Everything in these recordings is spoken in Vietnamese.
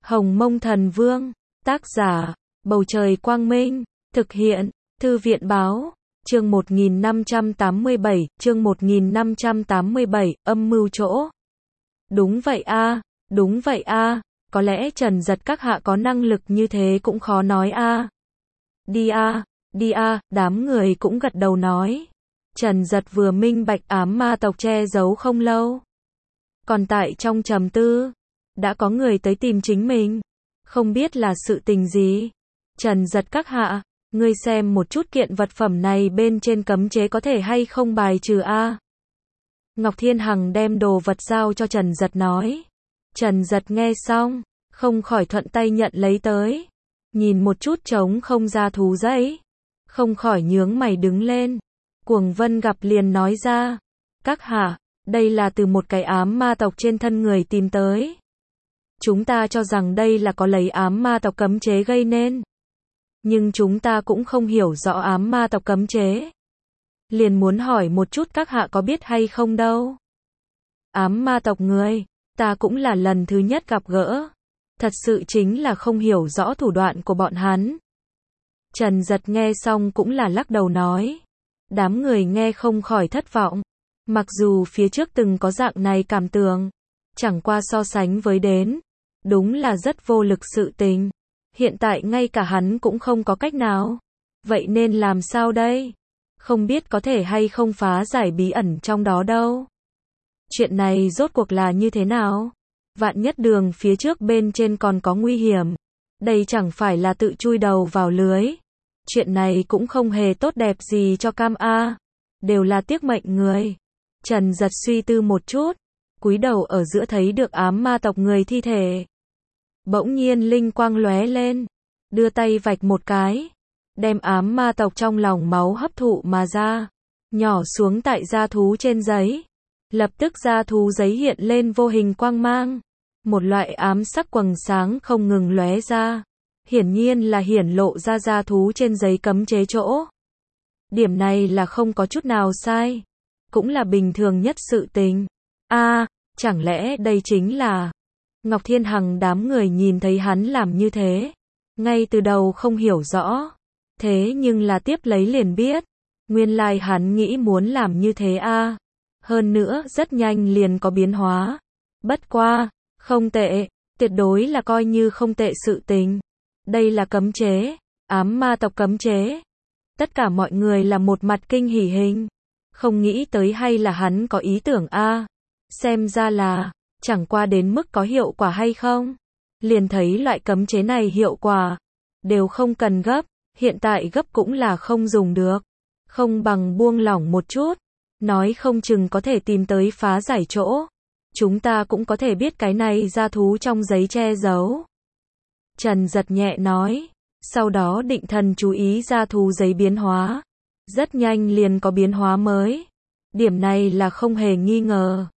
Hồng Mông Thần Vương, tác giả, Bầu Trời Quang Minh, thực hiện, Thư viện Báo, chương 1587, âm mưu chỗ. Đúng vậy a, có lẽ Trần Giật các hạ có năng lực như thế cũng khó nói a. Đi a, đám người cũng gật đầu nói. Trần Giật vừa minh bạch ám ma tộc che giấu không lâu. Còn tại trong trầm tư, đã có người tới tìm chính mình, không biết là sự tình gì. Trần Giật các hạ, ngươi xem một chút kiện vật phẩm này bên trên cấm chế có thể hay không bài trừ a. Ngọc Thiên Hằng đem đồ vật giao cho Trần Giật nói. Trần Giật nghe xong, không khỏi thuận tay nhận lấy tới. Nhìn một chút trống không ra thú giấy, không khỏi nhướng mày đứng lên. Cuồng Vân gặp liền nói ra, các hạ, đây là từ một cái ám ma tộc trên thân người tìm tới. Chúng ta cho rằng đây là có lấy ám ma tộc cấm chế gây nên. Nhưng chúng ta cũng không hiểu rõ ám ma tộc cấm chế. Liền muốn hỏi một chút các hạ có biết hay không đâu. Ám ma tộc người, ta cũng là lần thứ nhất gặp gỡ. Thật sự chính là không hiểu rõ thủ đoạn của bọn hắn. Trần Giật nghe xong cũng là lắc đầu nói. Đám người nghe không khỏi thất vọng. Mặc dù phía trước từng có dạng này cảm tưởng, chẳng qua so sánh với đến, đúng là rất vô lực sự tình. Hiện tại ngay cả hắn cũng không có cách nào. Vậy nên làm sao đây? Không biết có thể hay không phá giải bí ẩn trong đó đâu. Chuyện này rốt cuộc là như thế nào? Vạn nhất đường phía trước bên trên còn có nguy hiểm. Đây chẳng phải là tự chui đầu vào lưới. Chuyện này cũng không hề tốt đẹp gì cho Cam A. Đều là tiếc mệnh người. Trần Giật suy tư một chút, cúi đầu ở giữa thấy được ám ma tộc người thi thể. Bỗng nhiên linh quang lóe lên, đưa tay vạch một cái, đem ám ma tộc trong lòng máu hấp thụ mà ra, nhỏ xuống tại da thú trên giấy. Lập tức da thú giấy hiện lên vô hình quang mang, một loại ám sắc quầng sáng không ngừng lóe ra, hiển nhiên là hiển lộ ra da thú trên giấy cấm chế chỗ. Điểm này là không có chút nào sai, cũng là bình thường nhất sự tình. Chẳng lẽ đây chính là... Ngọc Thiên Hằng đám người nhìn thấy hắn làm như thế, ngay từ đầu không hiểu rõ, thế nhưng là tiếp lấy liền biết, nguyên lai hắn nghĩ muốn làm như thế a. Hơn nữa rất nhanh liền có biến hóa. Bất qua, không tệ, tuyệt đối là coi như không tệ sự tình. Đây là cấm chế, ám ma tộc cấm chế. Tất cả mọi người là một mặt kinh hỉ hình, không nghĩ tới hay là hắn có ý tưởng a. Xem ra là chẳng qua đến mức có hiệu quả hay không. Liền thấy loại cấm chế này hiệu quả đều không cần gấp, hiện tại gấp cũng là không dùng được. Không bằng buông lỏng một chút, nói không chừng có thể tìm tới phá giải chỗ. Chúng ta cũng có thể biết cái này ra thú trong giấy che giấu. Trần Giật nhẹ nói, sau đó định thần chú ý ra thú giấy biến hóa. Rất nhanh liền có biến hóa mới. Điểm này là không hề nghi ngờ.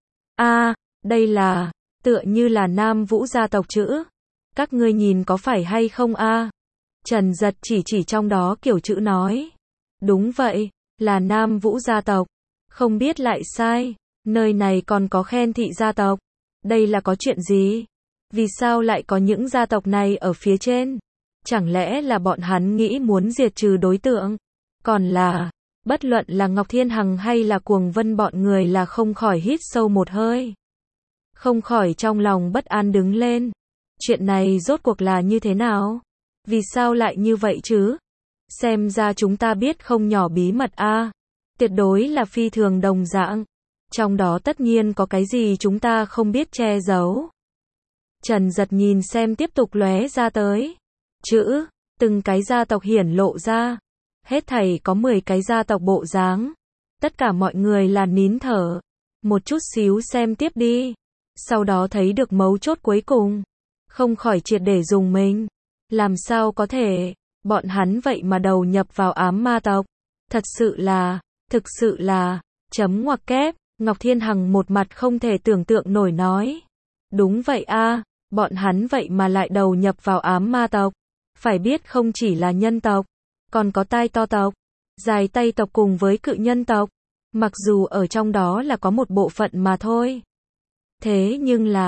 Đây là, tựa như là Nam Vũ gia tộc chữ. Các ngươi nhìn có phải hay không a? Trần Giật chỉ trong đó kiểu chữ nói. Đúng vậy, là Nam Vũ gia tộc. Không biết lại sai, nơi này còn có Khen Thị gia tộc. Đây là có chuyện gì? Vì sao lại có những gia tộc này ở phía trên? Chẳng lẽ là bọn hắn nghĩ muốn diệt trừ đối tượng? Còn là, bất luận là Ngọc Thiên Hằng hay là Cuồng Vân bọn người là không khỏi hít sâu một hơi. Không khỏi trong lòng bất an đứng lên. Chuyện này rốt cuộc là như thế nào? Vì sao lại như vậy chứ? Xem ra chúng ta biết không nhỏ bí mật a. Tuyệt đối là phi thường đồng dạng. Trong đó tất nhiên có cái gì chúng ta không biết che giấu. Trần Giật nhìn xem tiếp tục lóe ra tới. Chữ, từng cái gia tộc hiển lộ ra. Hết thảy có 10 cái gia tộc bộ dáng. Tất cả mọi người là nín thở. Một chút xíu xem tiếp đi. Sau đó thấy được mấu chốt cuối cùng. Không khỏi triệt để dùng mình. Làm sao có thể, bọn hắn vậy mà đầu nhập vào ám ma tộc. Thực sự là, chấm ngoặc kép. Ngọc Thiên Hằng một mặt không thể tưởng tượng nổi nói. Đúng vậy a, bọn hắn vậy mà lại đầu nhập vào ám ma tộc. Phải biết không chỉ là nhân tộc, còn có tai to tộc, dài tay tộc cùng với cự nhân tộc. Mặc dù ở trong đó là có một bộ phận mà thôi. Thế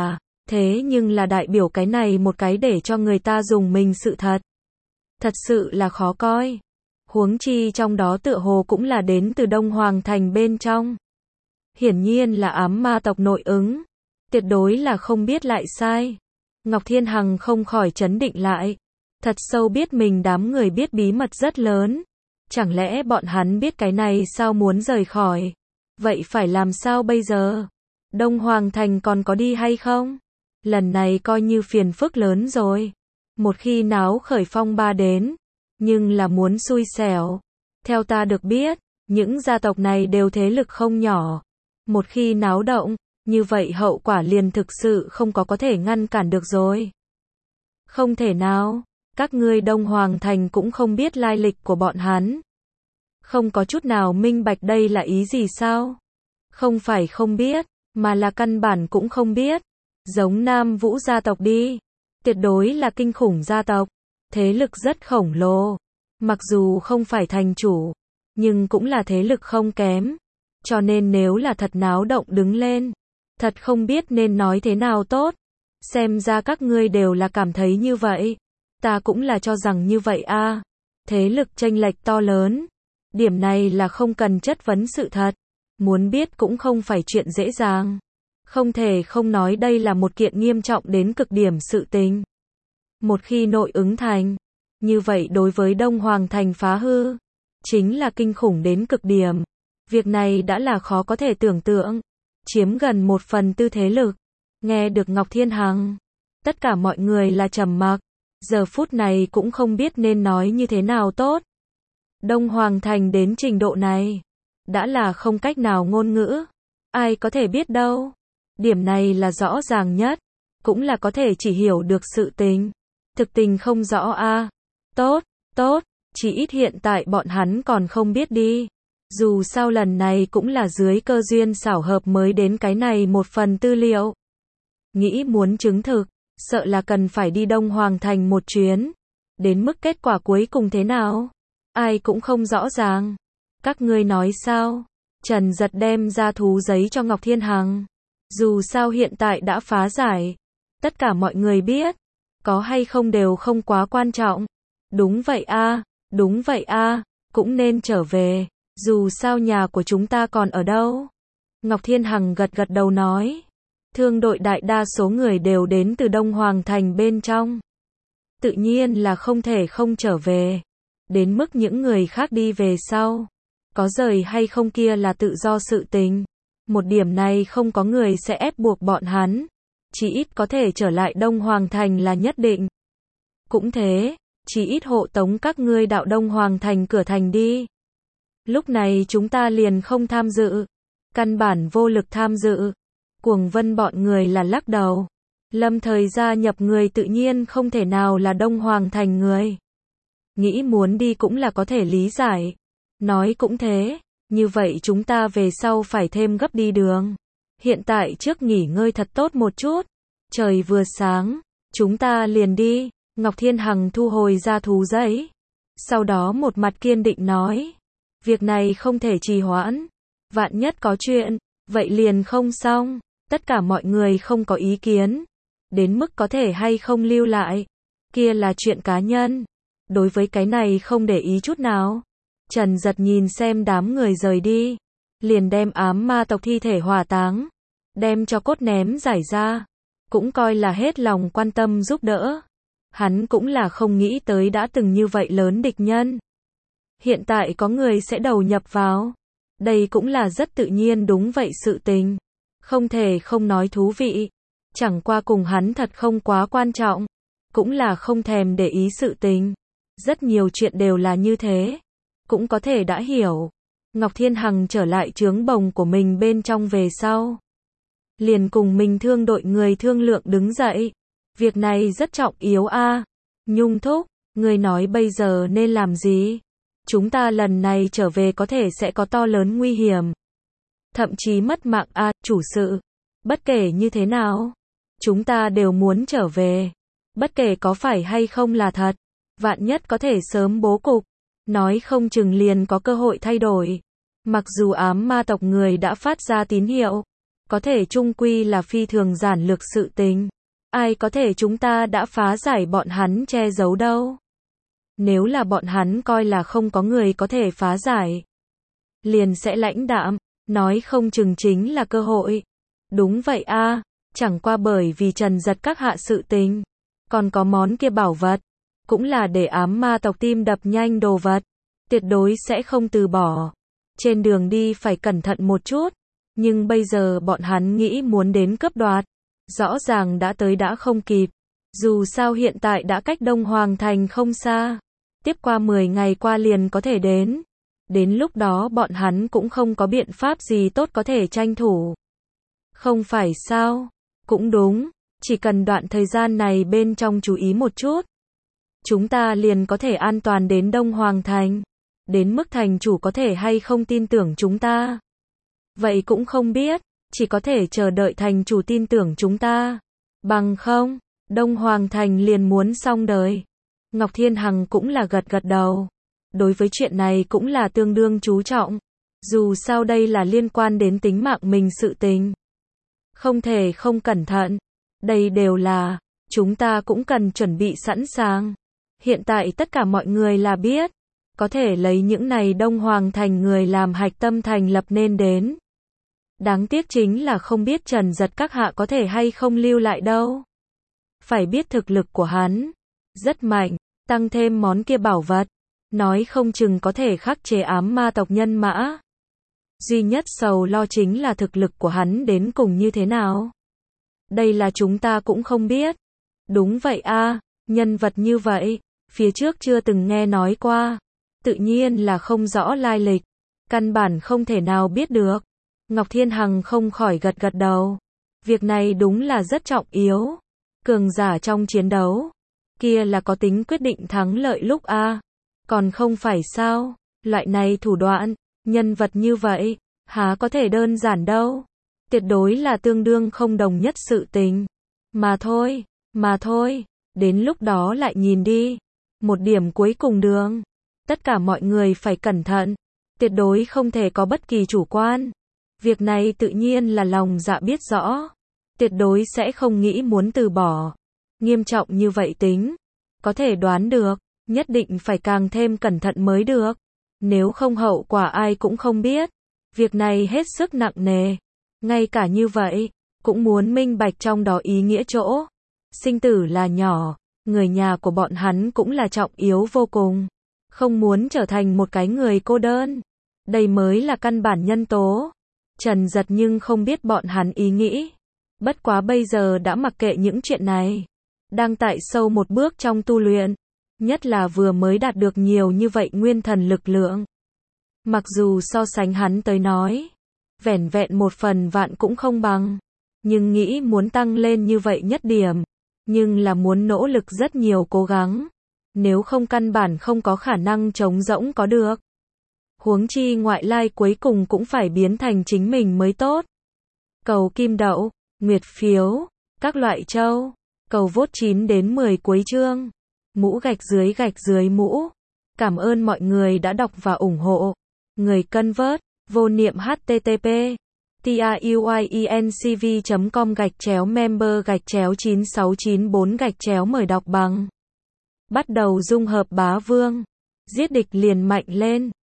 Thế nhưng là đại biểu cái này một cái để cho người ta dùng mình sự thật. Thật sự là khó coi. Huống chi trong đó tựa hồ cũng là đến từ Đông Hoàng Thành bên trong. Hiển nhiên là ám ma tộc nội ứng. Tuyệt đối là không biết lại sai. Ngọc Thiên Hằng không khỏi chấn định lại. Thật sâu biết mình đám người biết bí mật rất lớn. Chẳng lẽ bọn hắn biết cái này sao muốn rời khỏi? Vậy phải làm sao bây giờ? Đông Hoàng Thành còn có đi hay không? Lần này coi như phiền phức lớn rồi. Một khi náo khởi phong ba đến, nhưng là muốn xui xẻo. Theo ta được biết, những gia tộc này đều thế lực không nhỏ. Một khi náo động, như vậy hậu quả liền thực sự không có thể ngăn cản được rồi. Không thể nào, các ngươi Đông Hoàng Thành cũng không biết lai lịch của bọn hắn. Không có chút nào minh bạch đây là ý gì sao? Không phải không biết, mà là căn bản cũng không biết. Giống Nam Vũ gia tộc đi. Tuyệt đối là kinh khủng gia tộc. Thế lực rất khổng lồ. Mặc dù không phải thành chủ, nhưng cũng là thế lực không kém. Cho nên nếu là thật náo động đứng lên, thật không biết nên nói thế nào tốt. Xem ra các ngươi đều là cảm thấy như vậy. Ta cũng là cho rằng như vậy a. Thế lực chênh lệch to lớn. Điểm này là không cần chất vấn sự thật. Muốn biết cũng không phải chuyện dễ dàng. Không thể không nói đây là một kiện nghiêm trọng đến cực điểm sự tình. Một khi nội ứng thành, như vậy đối với Đông Hoàng Thành phá hư, chính là kinh khủng đến cực điểm. Việc này đã là khó có thể tưởng tượng. Chiếm gần 1/4 thế lực. Nghe được Ngọc Thiên Hằng, tất cả mọi người là trầm mặc. Giờ phút này cũng không biết nên nói như thế nào tốt. Đông Hoàng Thành đến trình độ này, đã là không cách nào ngôn ngữ. Ai có thể biết đâu. Điểm này là rõ ràng nhất, cũng là có thể chỉ hiểu được sự tình. Thực tình không rõ a. Tốt, tốt, chỉ ít hiện tại bọn hắn còn không biết đi. Dù sao lần này cũng là dưới cơ duyên xảo hợp mới đến cái này một phần tư liệu. Nghĩ muốn chứng thực, sợ là cần phải đi Đông Hoàng Thành một chuyến. Đến mức kết quả cuối cùng thế nào? Ai cũng không rõ ràng. Các ngươi nói sao? Trần Giật đem ra thú giấy cho Ngọc Thiên Hằng. Dù sao hiện tại đã phá giải. Tất cả mọi người biết. Có hay không đều không quá quan trọng. Đúng vậy a, đúng vậy a, cũng nên trở về. Dù sao nhà của chúng ta còn ở đâu? Ngọc Thiên Hằng gật gật đầu nói. Thương đội đại đa số người đều đến từ Đông Hoàng Thành bên trong. Tự nhiên là không thể không trở về. Đến mức những người khác đi về sau. Có rời hay không kia là tự do sự tình. Một điểm này không có người sẽ ép buộc bọn hắn. Chỉ ít có thể trở lại Đông Hoàng Thành là nhất định. Cũng thế, chỉ ít hộ tống các ngươi đạo Đông Hoàng Thành cửa thành đi. Lúc này chúng ta liền không tham dự. Căn bản vô lực tham dự. Cuồng Vân bọn người là lắc đầu. Lâm Thời gia nhập người tự nhiên không thể nào là Đông Hoàng Thành người. Nghĩ muốn đi cũng là có thể lý giải. Nói cũng thế, như vậy chúng ta về sau phải thêm gấp đi đường. Hiện tại trước nghỉ ngơi thật tốt một chút. Trời vừa sáng, chúng ta liền đi. Ngọc Thiên Hằng thu hồi ra thú giấy. Sau đó một mặt kiên định nói. Việc này không thể trì hoãn. Vạn nhất có chuyện, vậy liền không xong. Tất cả mọi người không có ý kiến. Đến mức có thể hay không lưu lại. Kia là chuyện cá nhân. Đối với cái này không để ý chút nào. Trần Giật nhìn xem đám người rời đi. Liền đem ám ma tộc thi thể hỏa táng. Đem cho cốt ném giải ra. Cũng coi là hết lòng quan tâm giúp đỡ. Hắn cũng là không nghĩ tới đã từng như vậy lớn địch nhân. Hiện tại có người sẽ đầu nhập vào. Đây cũng là rất tự nhiên đúng vậy sự tình. Không thể không nói thú vị. Chẳng qua cùng hắn thật không quá quan trọng. Cũng là không thèm để ý sự tình. Rất nhiều chuyện đều là như thế. Cũng có thể đã hiểu. Ngọc Thiên Hằng trở lại trướng bồng của mình bên trong về sau. Liền cùng mình thương đội người thương lượng đứng dậy. Việc này rất trọng yếu a. Nhung thúc, người nói bây giờ nên làm gì? Chúng ta lần này trở về có thể sẽ có to lớn nguy hiểm. Thậm chí mất mạng a, chủ sự. Bất kể như thế nào, chúng ta đều muốn trở về. Bất kể có phải hay không là thật. Vạn nhất có thể sớm bố cục. Nói không chừng liền có cơ hội thay đổi. Mặc dù ám ma tộc người đã phát ra tín hiệu. Có thể chung quy là phi thường giản lược sự tình. Ai có thể chúng ta đã phá giải bọn hắn che giấu đâu. Nếu là bọn hắn coi là không có người có thể phá giải, liền sẽ lãnh đạm, nói không chừng chính là cơ hội. Đúng vậy a, chẳng qua bởi vì Trần Giật các hạ sự tình, còn có món kia bảo vật, cũng là để ám ma tộc tim đập nhanh đồ vật, tuyệt đối sẽ không từ bỏ. Trên đường đi phải cẩn thận một chút, nhưng bây giờ bọn hắn nghĩ muốn đến cướp đoạt, rõ ràng đã tới đã không kịp. Dù sao hiện tại đã cách Đông Hoàng Thành không xa, tiếp qua 10 ngày qua liền có thể đến. Đến lúc đó bọn hắn cũng không có biện pháp gì tốt có thể tranh thủ. Không phải sao? Cũng đúng, chỉ cần đoạn thời gian này bên trong chú ý một chút, chúng ta liền có thể an toàn đến Đông Hoàng Thành. Đến mức thành chủ có thể hay không tin tưởng chúng ta, vậy cũng không biết, chỉ có thể chờ đợi thành chủ tin tưởng chúng ta. Bằng không, Đông Hoàng Thành liền muốn xong đời. Ngọc Thiên Hằng cũng là gật gật đầu. Đối với chuyện này cũng là tương đương chú trọng. Dù sao đây là liên quan đến tính mạng mình sự tình. Không thể không cẩn thận. Đây đều là, chúng ta cũng cần chuẩn bị sẵn sàng. Hiện tại tất cả mọi người là biết, có thể lấy những này Đông Hoàng Thành người làm hạch tâm thành lập nên đến. Đáng tiếc chính là không biết Trần Giật các hạ có thể hay không lưu lại đâu. Phải biết thực lực của hắn rất mạnh, tăng thêm món kia bảo vật, nói không chừng có thể khắc chế ám ma tộc nhân mã. Duy nhất sầu lo chính là thực lực của hắn đến cùng như thế nào. Đây là chúng ta cũng không biết. Đúng vậy a, nhân vật như vậy, phía trước chưa từng nghe nói qua, tự nhiên là không rõ lai lịch, căn bản không thể nào biết được. Ngọc Thiên Hằng không khỏi gật gật đầu. Việc này đúng là rất trọng yếu. Cường giả trong chiến đấu, kia là có tính quyết định thắng lợi lúc a. Còn không phải sao, loại này thủ đoạn, nhân vật như vậy, há có thể đơn giản đâu. Tuyệt đối là tương đương không đồng nhất sự tình. Mà thôi, đến lúc đó lại nhìn đi. Một điểm cuối cùng đường. Tất cả mọi người phải cẩn thận, tuyệt đối không thể có bất kỳ chủ quan. Việc này tự nhiên là lòng dạ biết rõ, tuyệt đối sẽ không nghĩ muốn từ bỏ. Nghiêm trọng như vậy tính, có thể đoán được, nhất định phải càng thêm cẩn thận mới được. Nếu không hậu quả ai cũng không biết. Việc này hết sức nặng nề. Ngay cả như vậy, cũng muốn minh bạch trong đó ý nghĩa chỗ. Sinh tử là nhỏ, người nhà của bọn hắn cũng là trọng yếu vô cùng. Không muốn trở thành một cái người cô đơn. Đây mới là căn bản nhân tố. Trần Giật nhưng không biết bọn hắn ý nghĩ. Bất quá bây giờ đã mặc kệ những chuyện này. Đang tại sâu một bước trong tu luyện. Nhất là vừa mới đạt được nhiều như vậy nguyên thần lực lượng. Mặc dù so sánh hắn tới nói, vẻn vẹn 1/1000 cũng không bằng. Nhưng nghĩ muốn tăng lên như vậy nhất điểm. Nhưng là muốn nỗ lực rất nhiều cố gắng. Nếu không căn bản không có khả năng trống rỗng có được. Huống chi ngoại lai cuối cùng cũng phải biến thành chính mình mới tốt. Cầu kim đậu, nguyệt phiếu, các loại châu. Cầu vote 9 đến 10 cuối chương. Mũ gạch dưới mũ. Cảm ơn mọi người đã đọc và ủng hộ. Người cân vớt, vô niệm http tiuyecnv.com/member/9694- mời đọc bằng. Bắt đầu dung hợp bá vương. Giết địch liền mạnh lên.